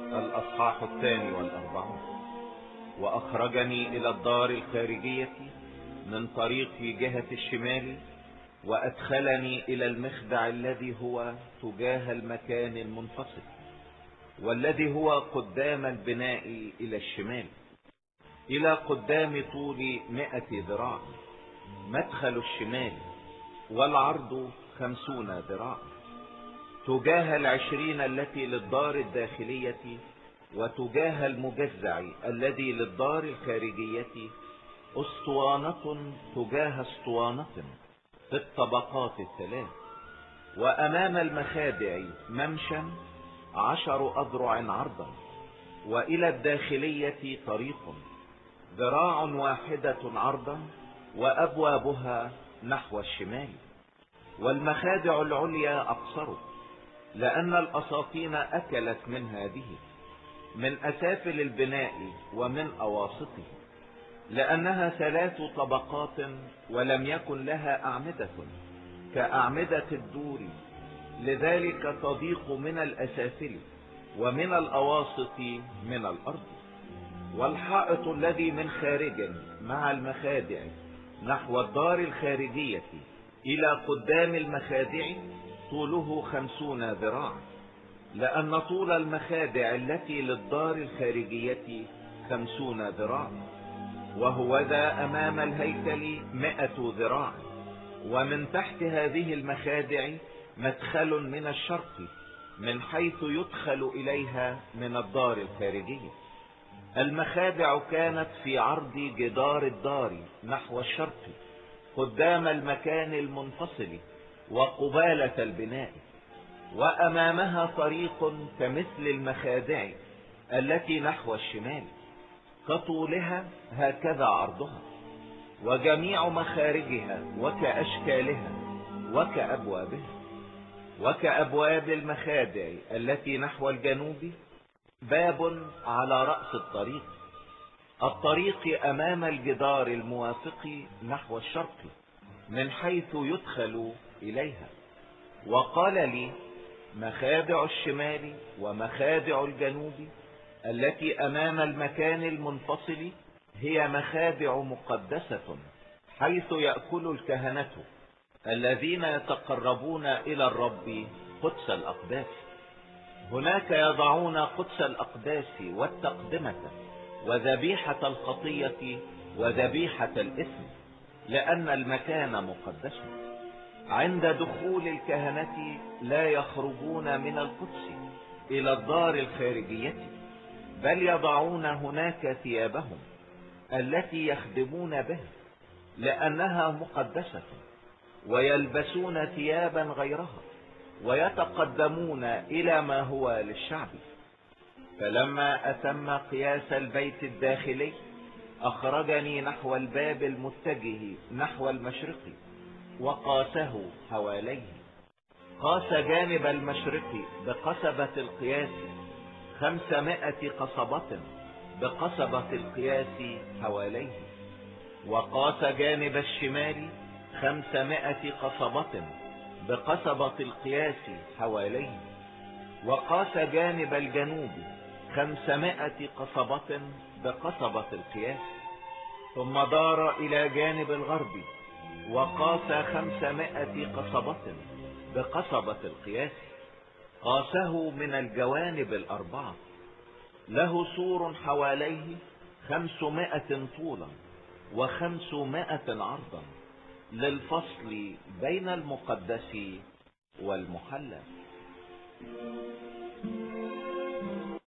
الأصحاح 42. وأخرجني إلى الدار الخارجية من طريق في جهة الشمال، وأدخلني إلى المخدع الذي هو تجاه المكان المنفصل، والذي هو قدام البناء إلى الشمال، إلى قدام طول 100 ذراع، مدخل الشمال، والعرض 50 ذراع، تجاه 20 التي للدار الداخلية، وتجاه المجزع الذي للدار الخارجية اسطوانة تجاه اسطوانة في الطبقات الثلاث. وأمام المخادع ممشى 10 أذرع عرضا، وإلى الداخلية طريق ذراع واحدة عرضا، وأبوابها نحو الشمال. والمخادع العليا أقصر، لأن الأساطين أكلت من هذه، من أسافل البناء ومن أواسطه، لأنها 3 طبقات، ولم يكن لها أعمدة كأعمدة الدور، لذلك تضيق من الأسافل ومن الأواسط من الأرض. والحائط الذي من خارج مع المخادع نحو الدار الخارجية إلى قدام المخادع طوله 50 ذراع، لأن طول المخادع التي للدار الخارجية 50 ذراع. وهو ذا أمام الهيكل 100 ذراع. ومن تحت هذه المخادع مدخل من الشرق، من حيث يدخل إليها من الدار الخارجية. المخادع كانت في عرض جدار الدار نحو الشرق، قدام المكان المنفصل وقبالة البناء. وأمامها طريق كمثل المخادع التي نحو الشمال، كطولها هكذا عرضها، وجميع مخارجها وكأشكالها وكأبوابها. وكأبواب المخادع التي نحو الجنوب باب على رأس الطريق أمام الجدار الموافق نحو الشرق، من حيث يدخل إليها. وقال لي: مخادع الشمال ومخادع الجنوب التي أمام المكان المنفصل هي مخادع مقدسة، حيث يأكل الكهنة الذين يتقربون إلى الرب قدس الأقداس. هناك يضعون قدس الأقداس والتقدمة وذبيحة الخطية وذبيحة الإثم، لأن المكان مقدس. عند دخول الكهنة لا يخرجون من القدس إلى الدار الخارجية، بل يضعون هناك ثيابهم التي يخدمون بها، لأنها مقدسة، ويلبسون ثيابا غيرها، ويتقدمون إلى ما هو للشعب. فلما أتم قياس البيت الداخلي أخرجني نحو الباب المتجه نحو المشرق، وقاسه حواليه. قاس جانب المشرق بقصبة القياس 500 قصبة بقصبة القياس حواليه. وقاس جانب الشمال 500 قصبة بقصبة القياس حواليه. وقاس جانب الجنوب 500 قصبة بقصبة القياس. ثم دار إلى جانب الغرب، وقاس 500 قصبة بقصبة القياس. قاسه من الجوانب 4. له سور حواليه 500 طولا و500 عرضا، للفصل بين المقدس والمحلى.